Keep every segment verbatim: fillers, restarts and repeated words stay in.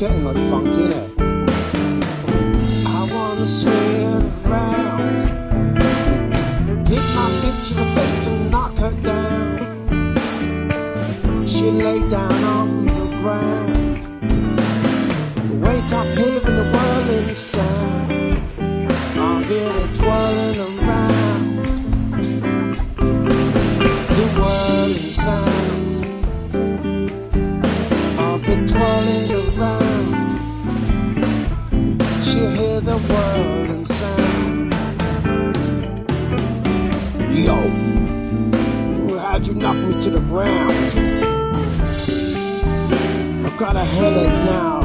getting like funky, innit? I wanna swing around, hit my bitch in the face and knock her down. She lay down on the ground, wake up hearing the whirling sound. I hear it twirling around, the whirling sound of it twirling around. She hear the whirling sound. Yo, how'd you knock me to the ground? I've got a headache now.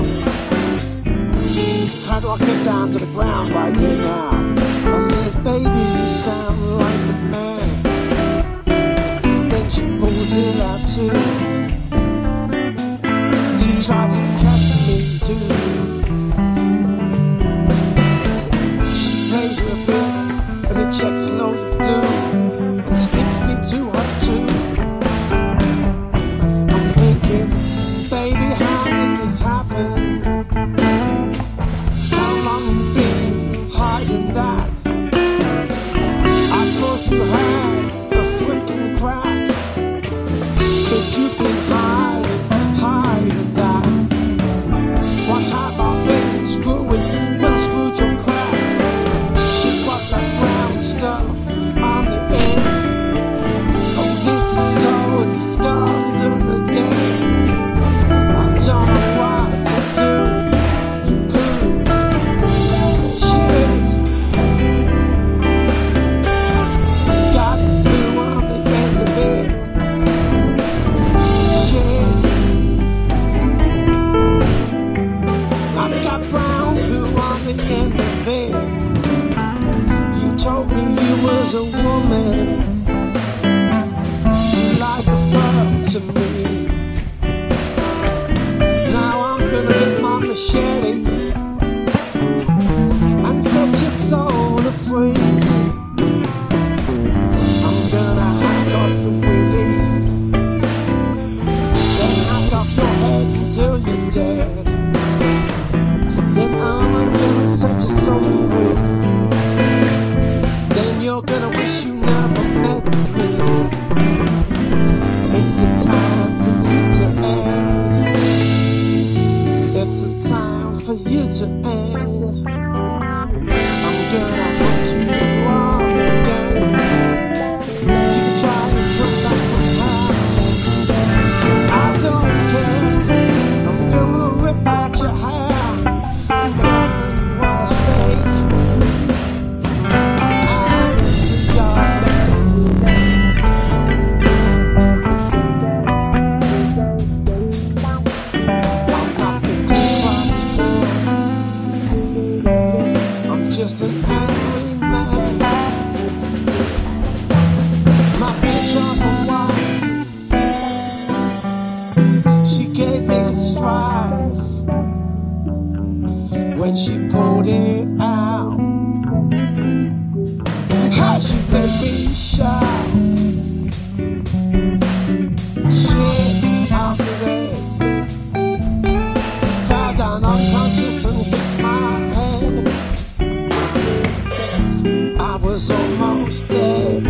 How do I get down to the ground right here now? I says, baby, you sound like a man. Then she pulls it out too. She tries to catch me too. She plays with it and it checks loads of glue and sticks me to her too. I'm thinking, baby, how did this happen? How long you been hiding that? I thought you had a freaking crack, but you've been hiding, hiding that. What have I been screwing when I screwed your crack? She puts that brown stuff on the end. Oh, this is so disgusting again. I don't know what to do. You poo, shit. Got blue on the end of it. Shit. I've got brown blue on the end of it. You told me you was a woman. You lied up to me. Now I'm gonna get my machete and set your soul free. I'm gonna hack off your willy, then hack off your head until you're dead. Then I'm gonna set your soul free. Then you're gonna wish you never met me. It's a time for you to end. It's a time for you to end. I'm gonna hack you wrong again. You can try and put back my hand. I don't care. I'm gonna rip out your hair and burn you on a stake. I'm in the yard. I'm not the corrupt man. I'm just an angry man. My bitch on the wine, she gave me a strife when she pulled it out. How she made me shout. Shit, I said it. Fell down unconscious and hit my head. I was almost dead.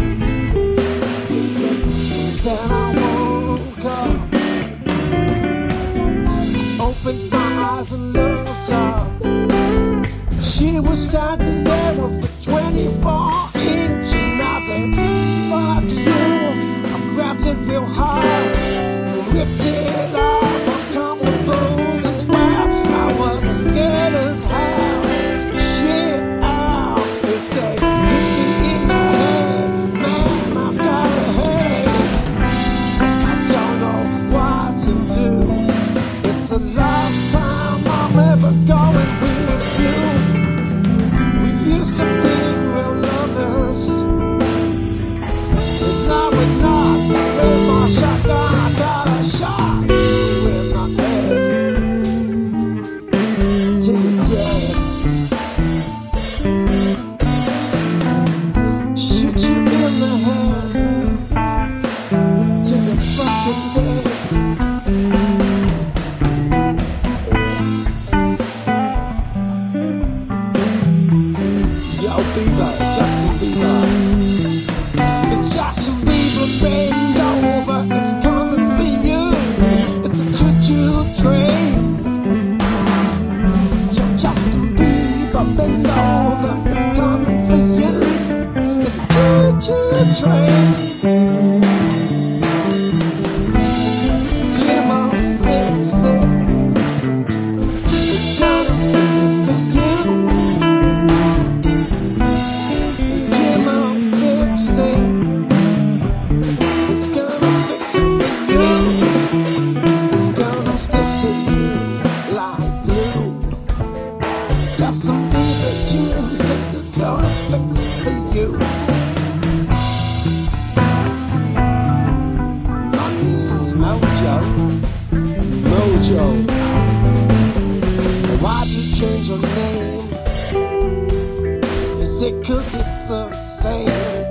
Then I woke up, opened my eyes and looked up. She was standing there with a twenty-four inch and I said, fuck you. I grabbed it real hard, ripped it off, uncomfortable as well. I was as scared as hell. Shit, ow. They say, hit me in the head. Man, I've got a headache. I don't know what to do. It's the last time I'm ever going with you. We used to be real low. Joe. Why'd you change your name? Is it cause it's the same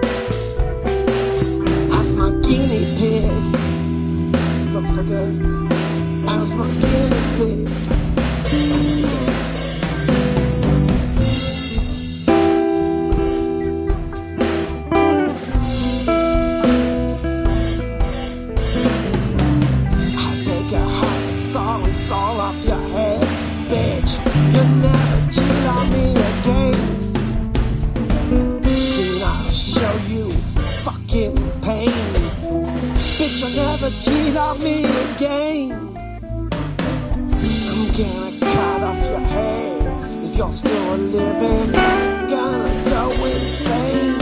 as my guinea pig? Motherfucker, as my guinea pig. All off your head, bitch. You never cheat on me again. Soon I'll show you fucking pain. Bitch, you'll never cheat on me again. I'm gonna cut off your head. If you're still living, I'm gonna go insane.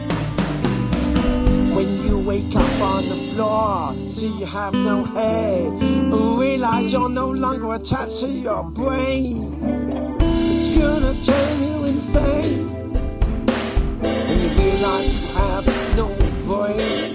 When you wake up on the floor, see you have no head, and realize you're no longer attached to your brain. It's gonna turn you insane, and you realize you have no brain.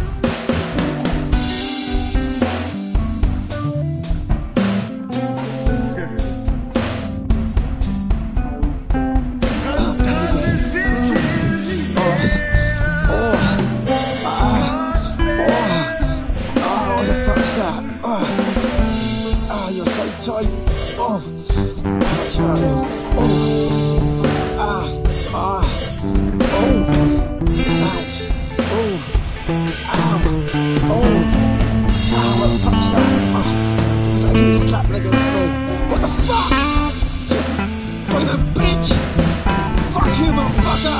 Oh, oh, you're so tight. Oh, Charles. Oh, ah, ah, oh, ouch. Oh, ow, oh, ow, what the fuck's that? Oh, it's like you slapped against me. What the fuck? What a bitch. Fuck you, motherfucker.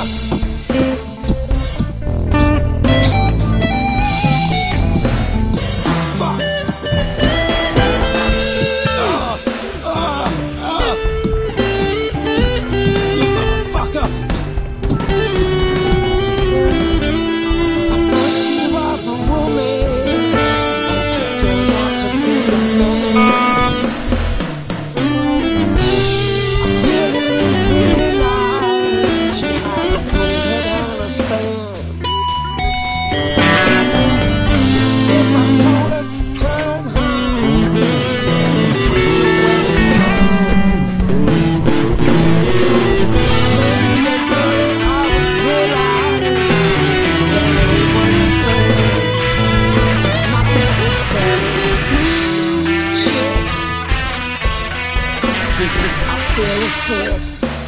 Sick.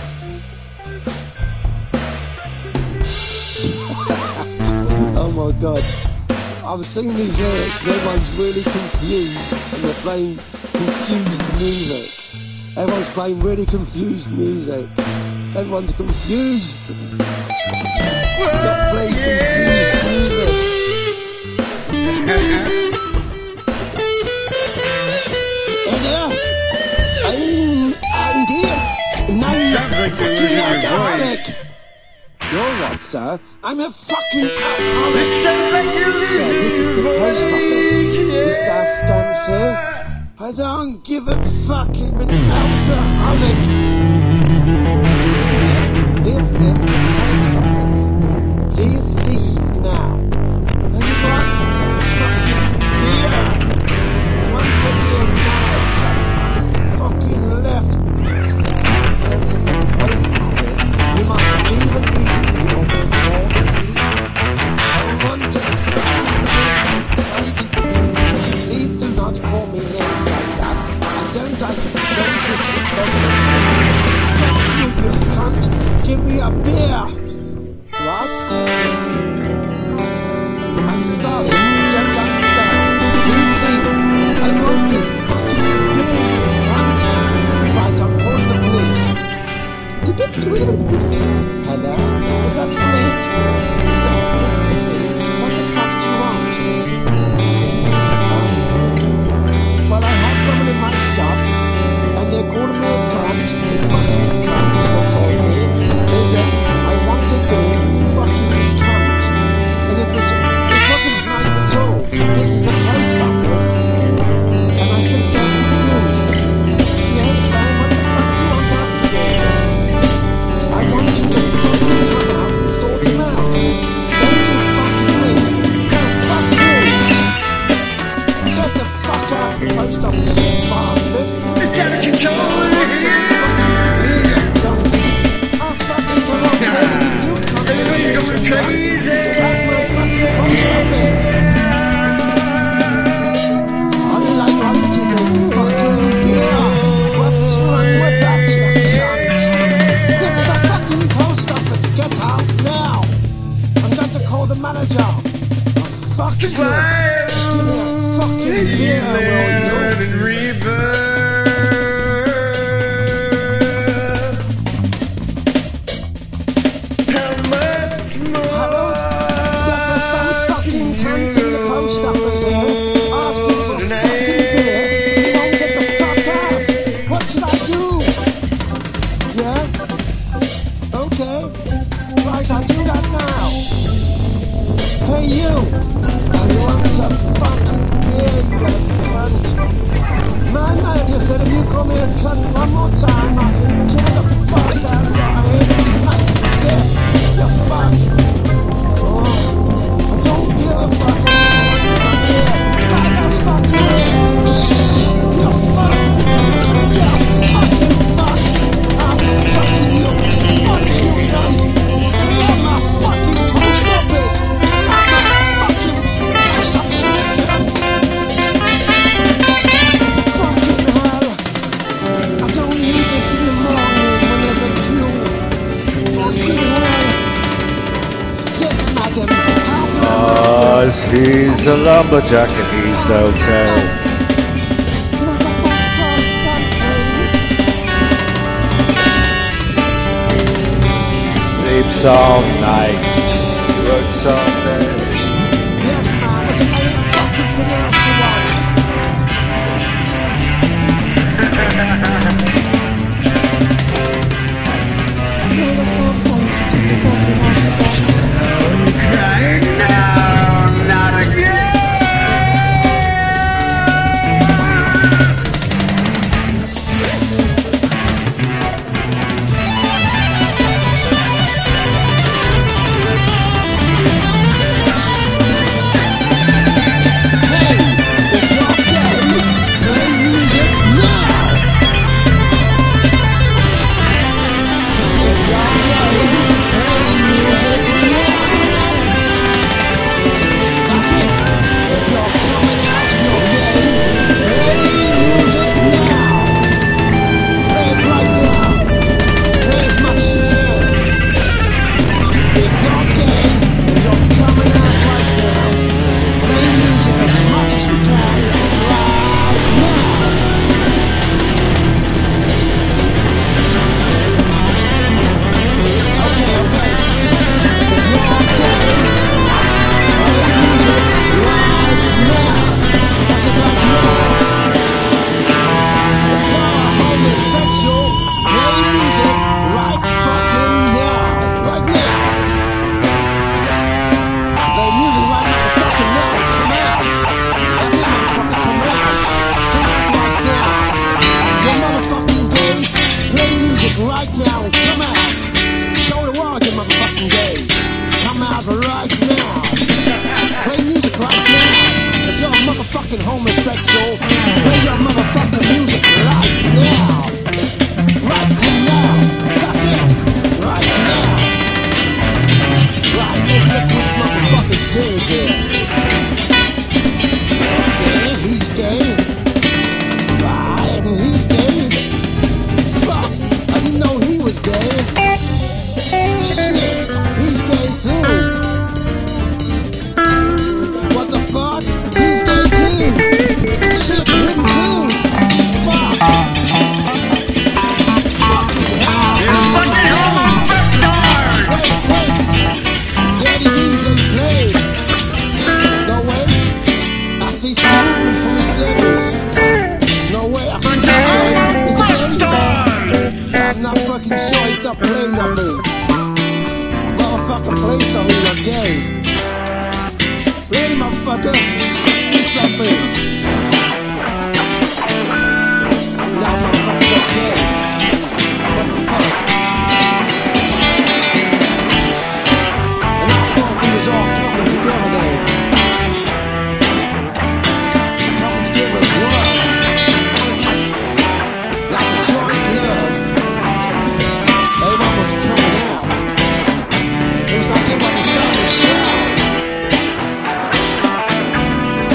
Oh my god. I'm singing these lyrics and everyone's really confused and they're playing confused music. Everyone's playing really confused music. Everyone's confused. Stop playing confused music. No, you're fucking alcoholic. You're what, sir? I'm a fucking alcoholic. Sir, this is the post office. This our stamps here. I don't give a fuck. I'm an alcoholic. Sir, this is the post office. Please leave now. And you want fucking beer? You want to be another fucking left? This is a post office. You must leave immediately or we'll call the police. I want to please do not call me names like that. I don't like to be very disrespectful. Fuck you, you cunt. Give me a beer. What? Cleveland and Reverb. How much more? Harold, yes, there's some fucking cunt in the post office here asking for fucking beer. He won't get the fuck out. What should I do? Yes? Okay. Right, I'll do that now. Hey, you. Now you want some fucking beer, you cunt. My manager said if you come here cunt one more time, I can get the fuck out of your head. Yeah, you fuck. Oh, I don't give a fuck anymore. Yeah, I just fuck you. You fuck. You fucking fuck. I'm fucking you. Fuck you, cunt. You're my fucking post office. I'm my fucking post office, you cunt. Fucking hell. I don't need this in the morning when there's a queue. Fucking hell. Yes, madam. How can I Cause he's a lumberjack and he's okay. Can I have a first class stamp, please? Sleeps all night, works all day. Yes, ma'am, but I ain't fucking pronounced it right. No, that's all, thank you. Just a first class stamp. Crying now, not again. Right now, come out. Show the world you're motherfucking gay. Come out right now. Play music right now. If you're a motherfucking homosexual, play your motherfucking music right now. Right now. That's it. Right now. Right, let's look which motherfucker's gay there. Okay, he's gay. Right, and he's gay. Fuck. I didn't know he was gay. Shit, he's gay too. What the fuck? He's gay too. Shit, him too. Fuck. Fucking hell. Wait, wait. Daddy D's in play. No wait. I see some movement from his levels. No way. I think he's gay. Is he gay? I'm not fucking sure he's not playing nothing. Motherfucker, play something, you're gay. Play, motherfucker. Do something. Now, motherfucker, you're gay. What the fuck? And I thought we was all coming together there. Coming together as one. Like a joint love. Everyone was coming out. It was like everybody started to shout.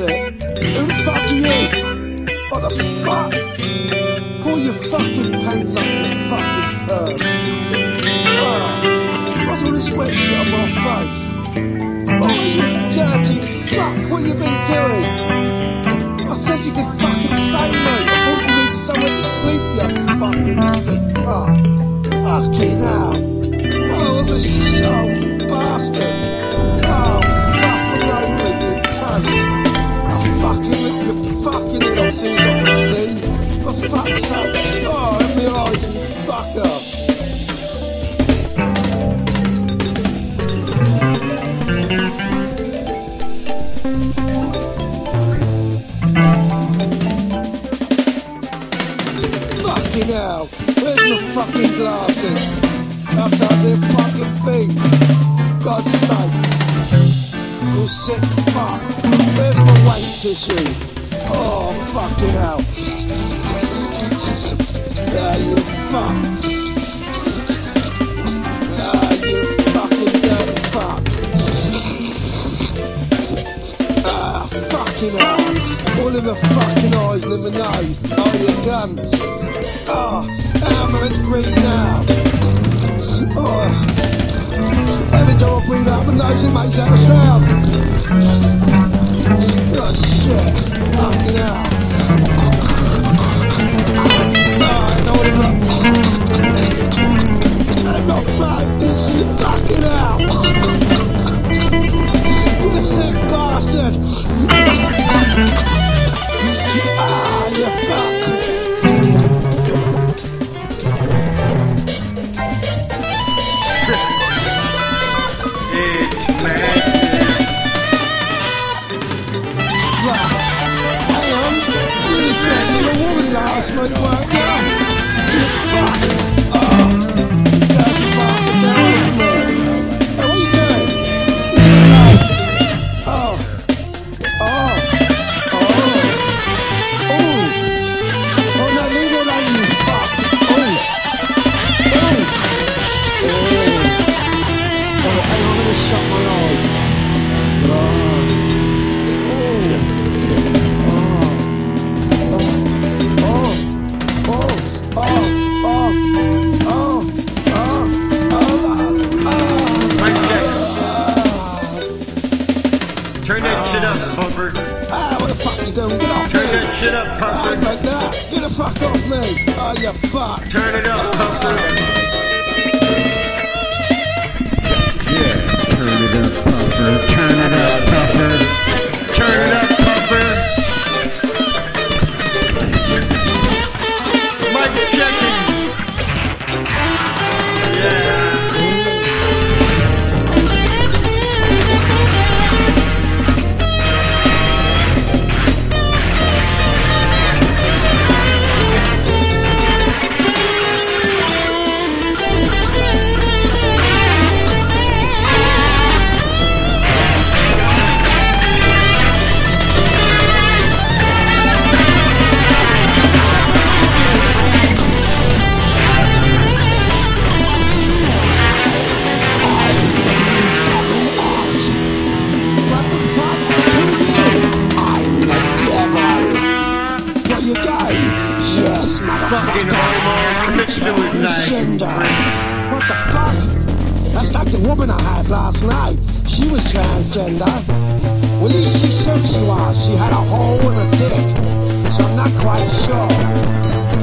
it. Who the fuck are you? What the fuck? Pull your fucking pants up, you fucking perv. Oh, what's all this wet shit on my face? Oh, you dirty fuck, what you been doing? I said you could fucking stay, mate. I thought you needed somewhere to sleep, you fucking sick fuck. Fucking hell. Oh, what a show, you bastard. Oh, fuck, I'm lonely, you cunt. I'll fucking rip your fucking head off soon as I can see. For fuck's sake. Oh, let me eyes, you fucker. Fucking hell, where's my fucking glasses? I can't see a fucking thing. God's sake. You sick fuck. Where's my wank tissue? Oh, fucking hell. Ah, you fuck. Ah, you fucking dirty fuck. Ah, fucking hell. All in the fucking eyes and in the nose. Oh, you gun. Oh, how am I meant to breathe now? Oh, every time I breathe out my nose it makes out a sound. Oh shit, fucking hell. Oh, I know what I'm not. I'm not right, this is fucking hell. You sick bastard. Ah, you fuck. Last night, weren't you? Fuck! Oh! Dirty bastard, now I'm there. Hey, what are you doing? Oh! Oh! Oh! Oh! Oh no, leave it alone, you fuck! Oh! Oh! Oh! Oh, hey, I'm gonna shut my eyes. Oh! Turn that shit up, Pumper. Ah, what the fuck you doing? Get off Turn me. that shit up, Pumper. Ah, like that. Get the fuck off me. Oh, you fuck. Turn it up, Pumper. Yeah, turn it up, Pumper. Turn it up, Pumper. Turn it up, Pumper. Mike checking. Yeah. Fucking homo, commit suicide. What the fuck? That's like the woman I had last night. She was transgender. Well, at least she said she was. She had a hole in her dick. So I'm not quite sure.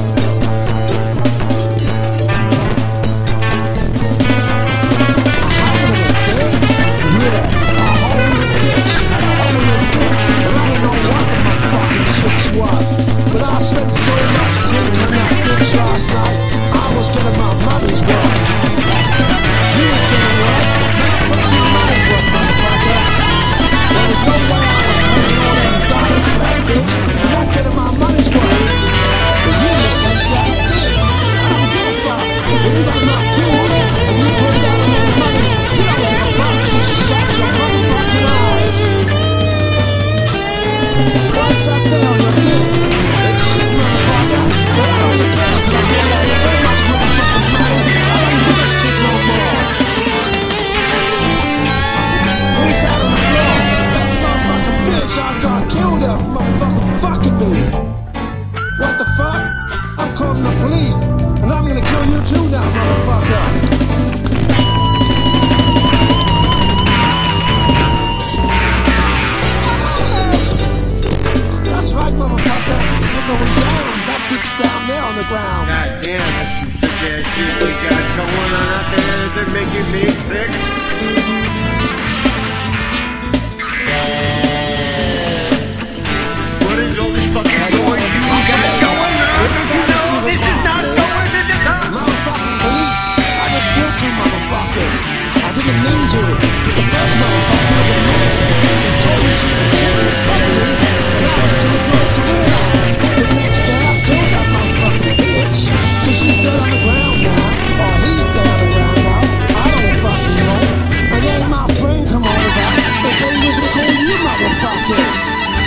But I spent so much drinking that bitch last night, I was getting my money's worth. You was getting what? Not fucking money's worth, motherfucker. There was no way I was paying all them dollars for that bitch. You're not getting my money's worth. But you essentially did. I don't give a fuck. If you got my bills and you put down a lot of money, you don't give a fuck. Just shut your motherfucking eyes. What's that there on your dick? After I killed ground. God damn, that's some sick ass shit you got going on out there. They're making me sick. What is all this fucking noise you got going on? Don't you know this is not going to the top? Motherfucking police! I just killed two motherfuckers. I didn't mean to. The first motherfucker was a man. He told me she was cheating properly, and I was too drunk to realize. The next day I killed that motherfucking bitch. So she's dead on the ground now. Or he's dead on the ground now. I don't fucking know. And then my friend come over and said he was gonna call you motherfuckers.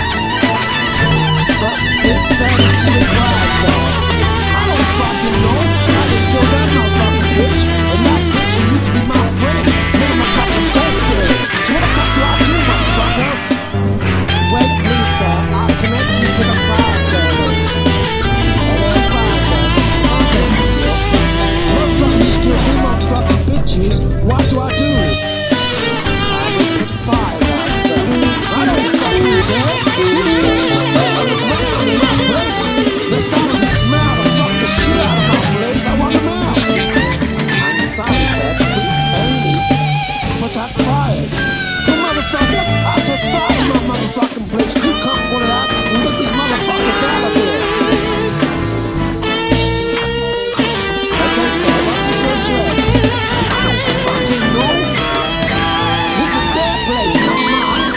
But it sounds to the crowd, so I don't fucking know. I just killed that motherfucking bitch, and that bitch used to be my friend. Then I'm a fucking birthday. So what the fuck do I do, motherfucker? Wait, please, sir. I'll connect you to the fire service. Hello, fire service. Okay, motherfucker just killed two motherfucking bitches. What do I do? I will put fire out, sir. I don't fucking care. These bitches are dead on the ground in my place. They're starting to smell the fuck the shit out of my place. I want them out. I'm sorry, sir. We only put out fires. You motherfucker, I said fire my motherfucking place. You come put it out and get these motherfuckers out of here. Okay, sir, what's your address? I don't fucking know. This is their place, not mine.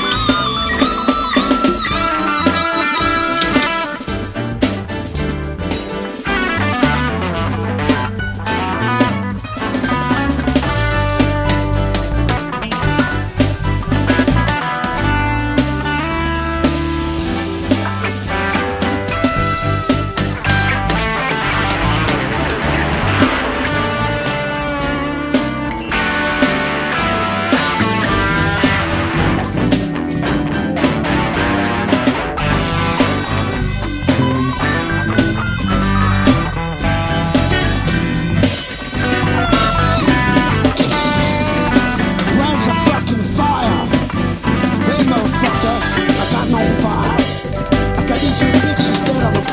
Where's the fucking fire? Hey, motherfucker, I got no fire. I got these two bitches dead on the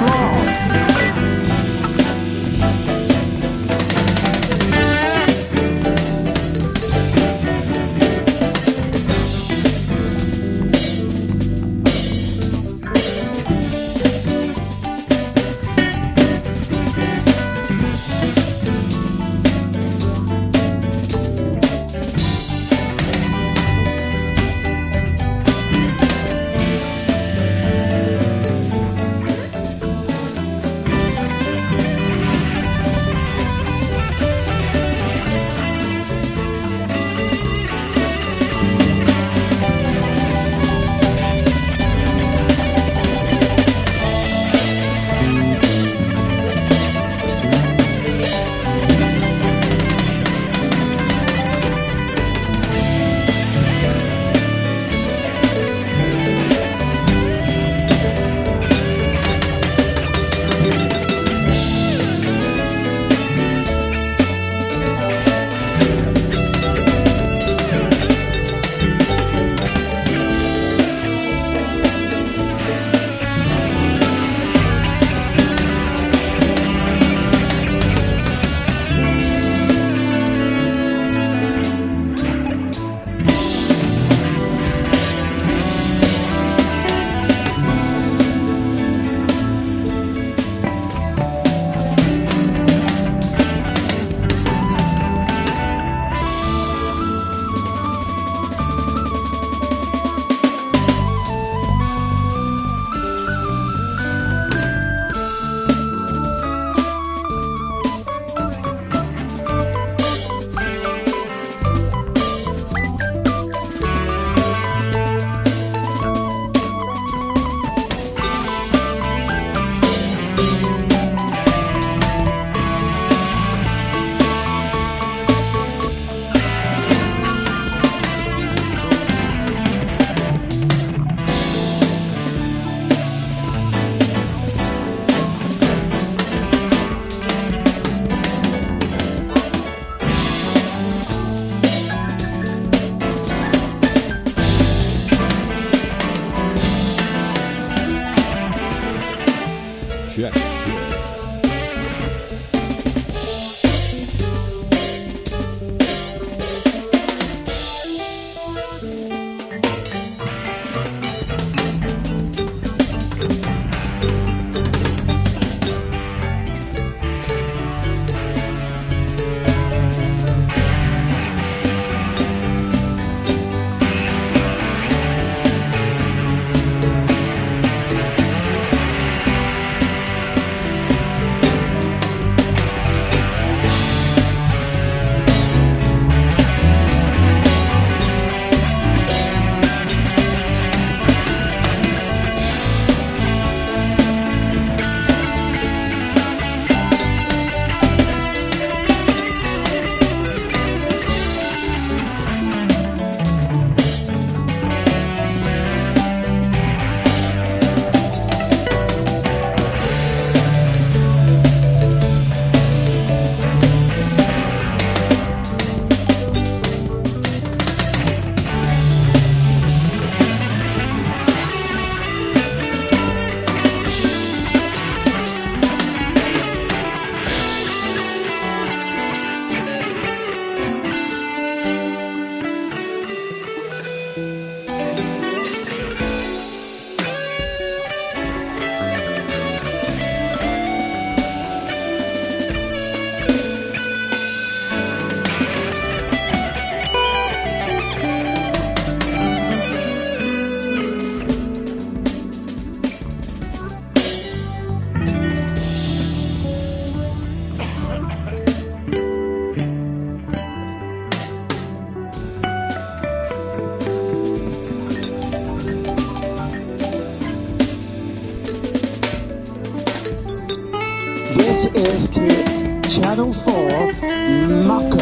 floor. Check. This is to Channel four, Mucko.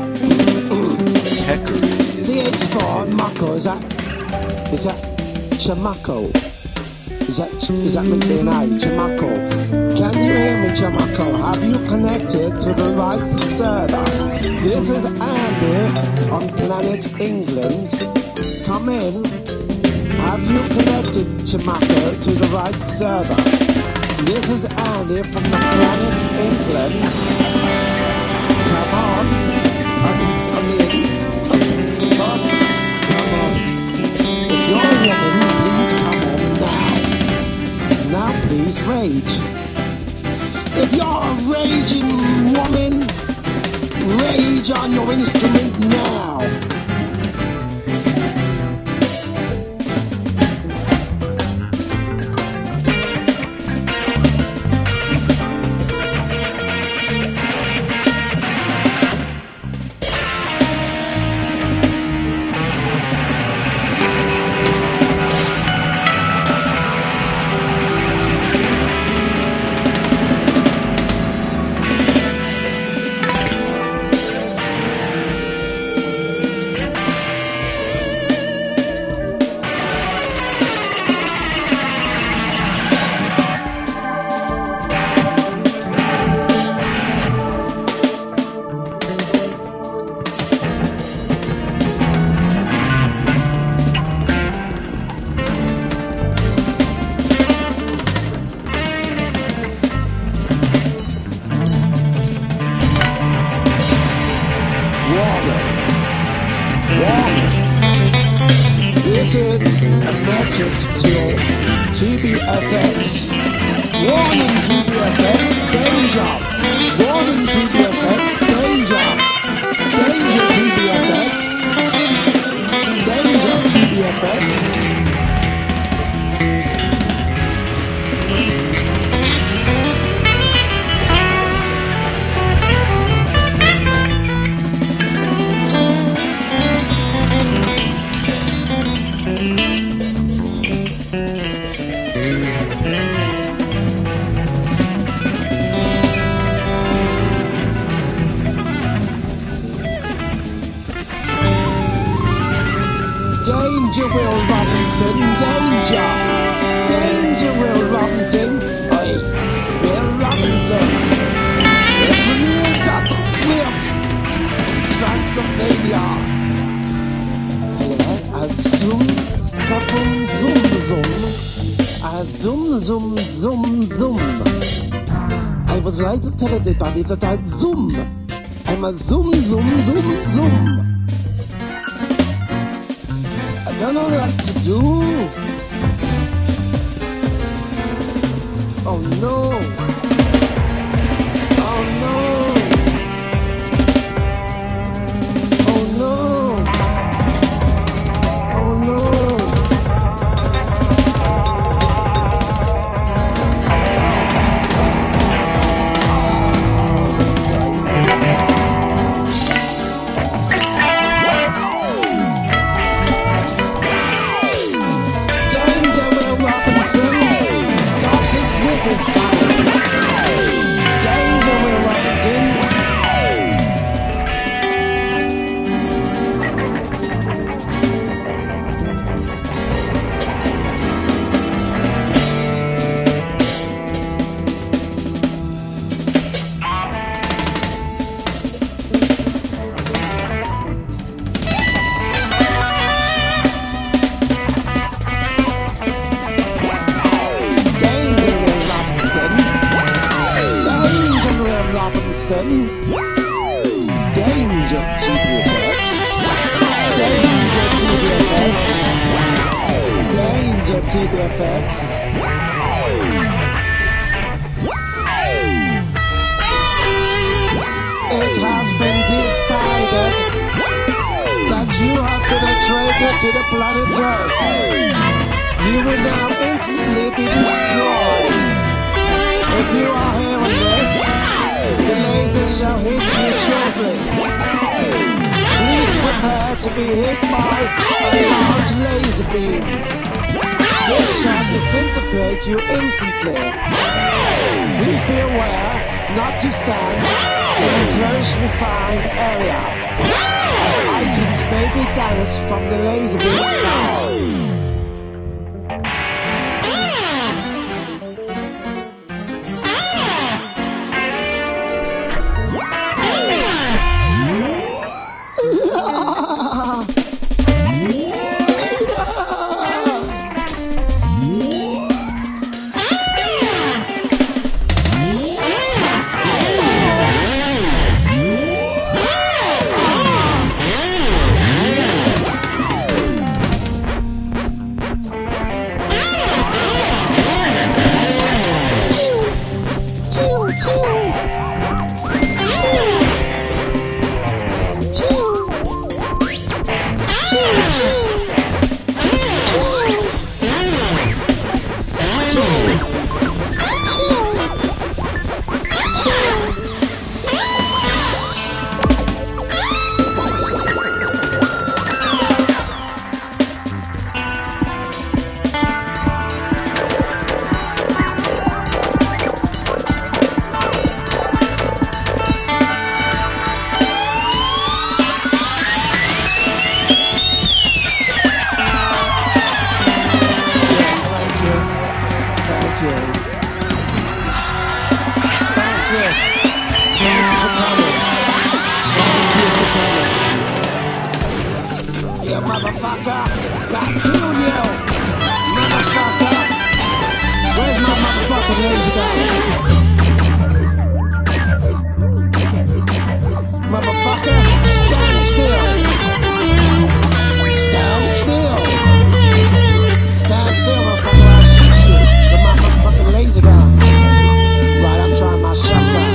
Peccaries. C H four, Mucko. Is that, is that Chamaco? Is that, is that meant to be an A? Chamaco. Can you hear me, Chamaco? Have you connected to the right server? This is Andy on Planet England. Come in. Have you connected, Chamaco, to the right server? This is Andy from the Planet England. Come on. I'm, I'm in. Come on. Come on. If you're a woman, please come on now. Now please rage. If you're a raging woman, rage on your instrument now. This is a message to T B F X. Warning T B F X, danger! Warning T B F X, danger! Danger T B F X! Danger T B F X! Danger, Will Robinson, danger! Danger, Will Robinson! Oi, Will Robinson! It's a real Doctor Swift! Strike the failure! Hello, I zoom, ka-boom, zoom, zoom. I zoom, zoom, zoom, zoom. I would like to tell everybody that I zoom. I'm a zoom, zoom, zoom, zoom. I don't know what to do. Oh no. Oh no. Oh no. Oh no. Danger T B F X. Danger T B F X. Danger T B F X. It has been decided that you have been a traitor to the planet Earth. You will now instantly be destroyed. If you are hearing this, the laser shall hit you shortly. Please prepare to be hit by a large laser beam. This shall disintegrate you instantly. Please be aware not to stand in a close, refined area, as items may be damaged from the laser beam. Motherfucker, I kill you, motherfucker. Where's my motherfucking laser gun? Motherfucker, stand still. Stand still. Stand still, motherfucker. I'll shoot you with my motherfucking laser gun. Right, I'm trying my shotgun.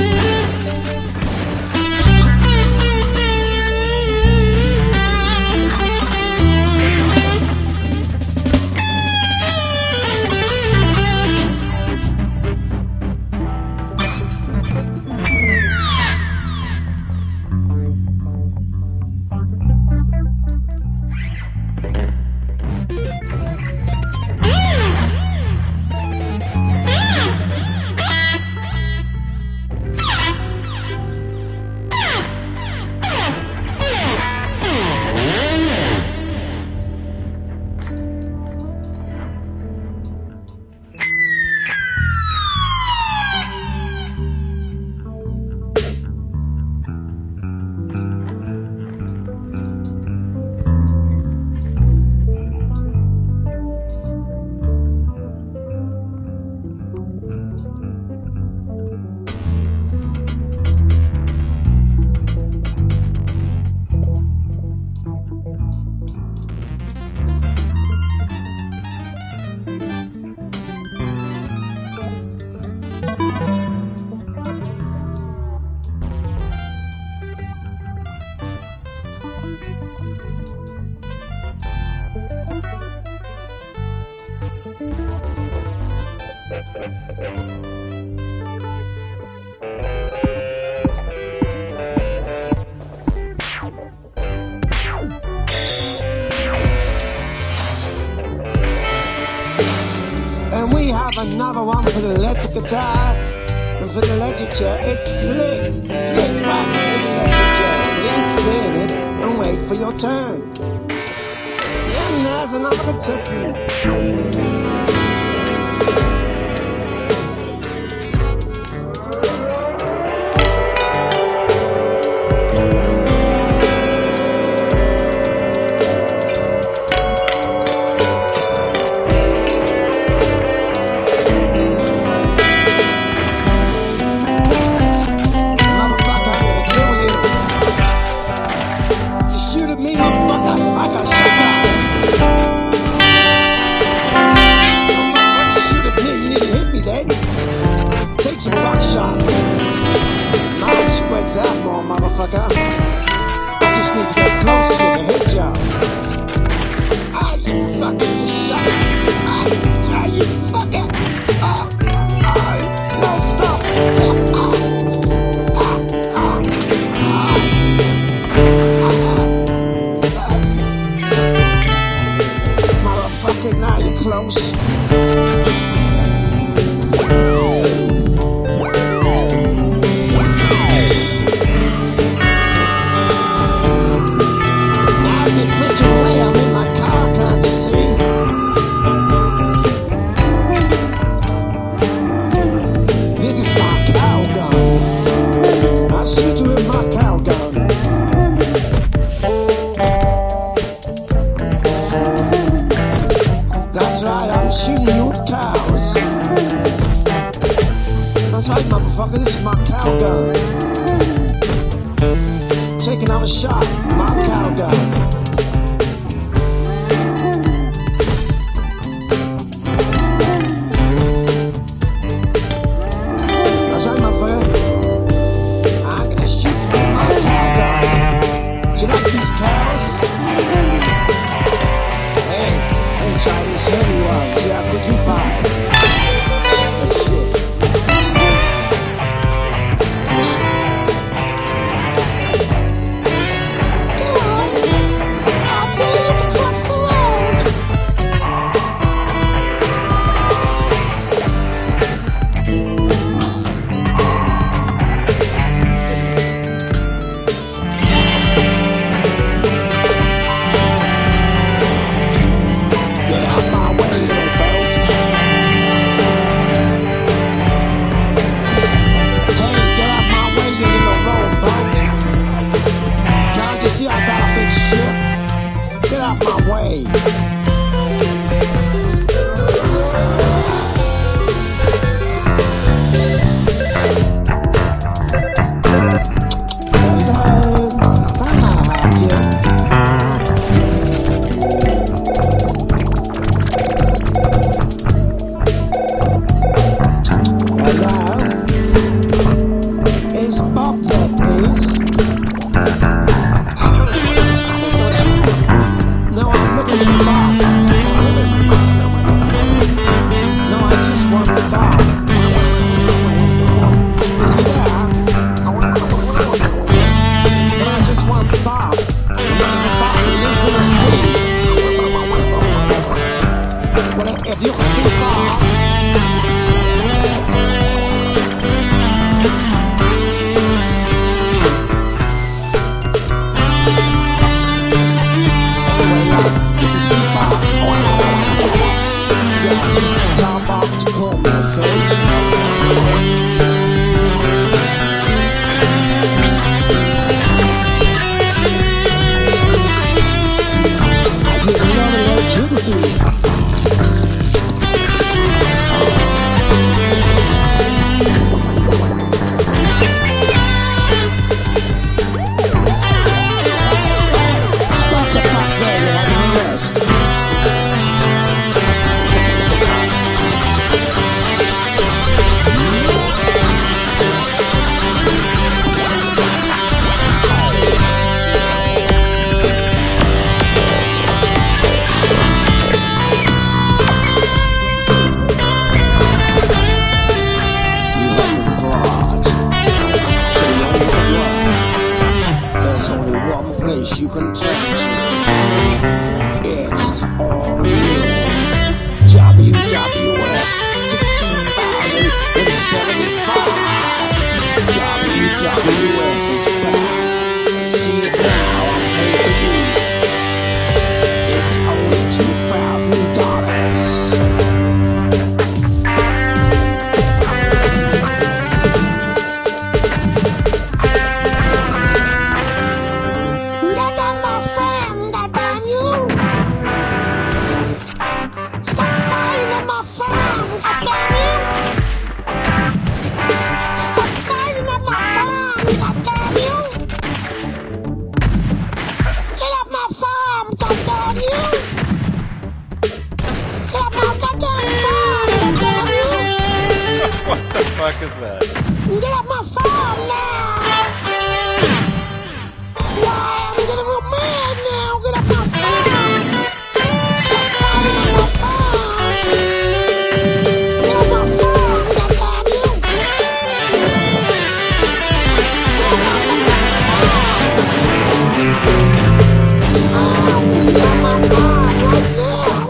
And we have another one for the electric guitar and for the electric chair. It's slick. Flick back to the electric chair. Then spin it and wait for your turn. And there's another contestant. Me, motherfucker, I got shot down. motherfucker, this is my cow gun. Taking out a shot, my cow gun. That's right, motherfucker. I'm gonna shoot from my cow gun. Do you like these cows? Hey, hey, Chinese heavy ones. See how quick you fire. That shit. You can turn to. It's all you. W W F sixteen thousand seventy-five. W W F is back. See it now, I'm paying for you. It's only two thousand dollars. What the fuck is that? Get up my farm now! Why, I'm getting real mad now! Get up my farm! Stop fighting on my farm! Get up my farm, goddamn you! Get up my farm right now!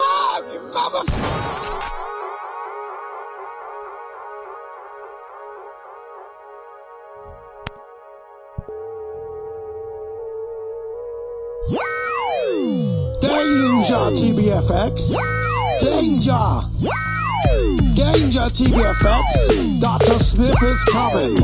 five, you motherfucker! Danger, T B F X! Danger! Danger, T B F X! Doctor Smith is coming!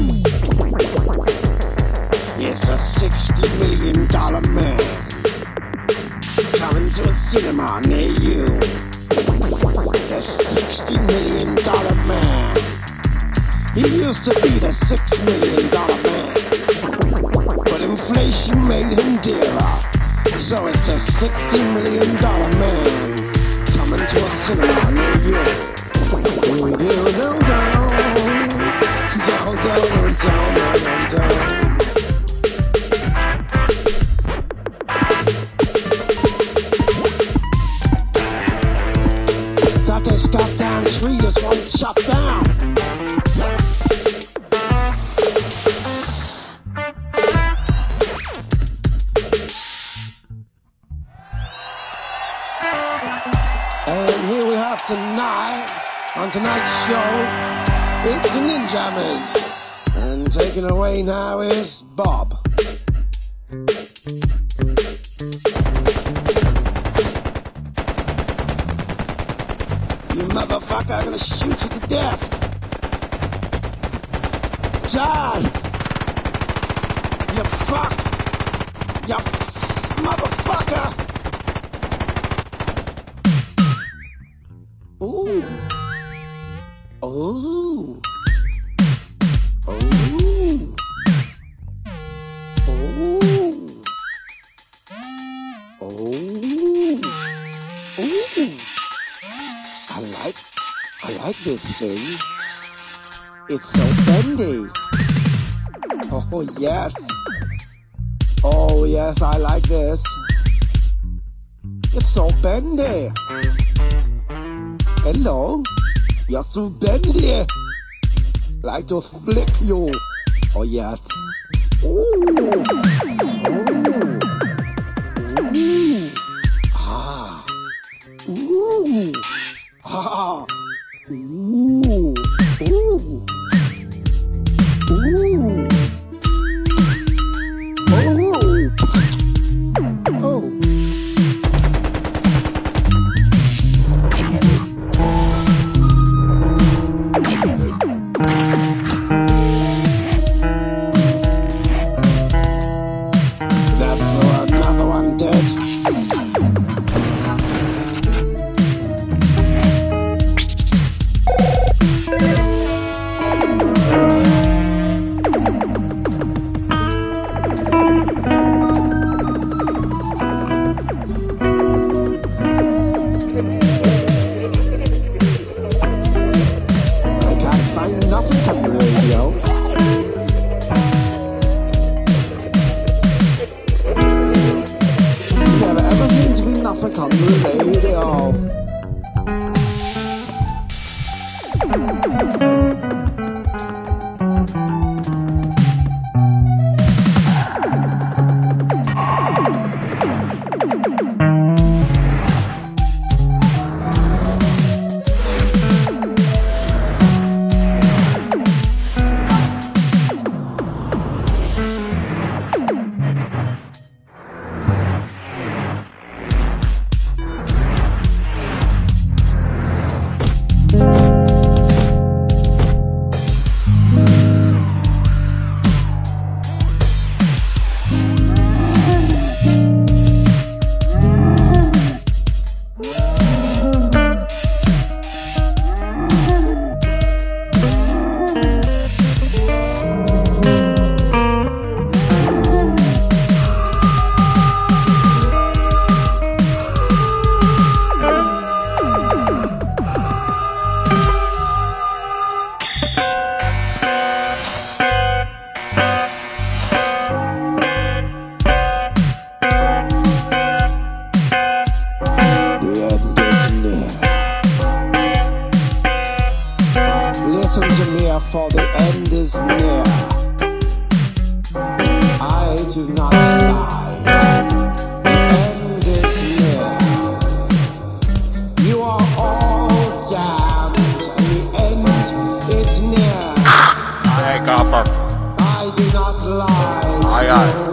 It's a sixty million dollar man coming to a cinema near you. The sixty million dollar man. He used to be the six million dollar man, but inflation made him dearer. So it's the sixty million dollar man coming to a cinema near you. Down, down, down, down, down, down, down, down. Got this goddamn tree just won't shut down. And here we have tonight, on tonight's show, it's the Ninjammers. And taking away now is Bob. You motherfucker, I'm gonna shoot you to death. Die! You fuck! You f motherfucker! Ooh. Ooh. Ooh. Ooh. Ooh. Ooh. I like, I like this thing. It's so bendy. Oh yes. Oh yes, I like this. It's so bendy. Hello, you're so bendy. Like to flick you. Oh yes. Ooh. Ooh. Ooh. Ah. Ooh. Ah. Ooh. Ooh. Ooh. Oh. Oh. For the end is near. I do not lie. The end is near. for all time. The end is near. Hey, copper. I do not lie. I got it.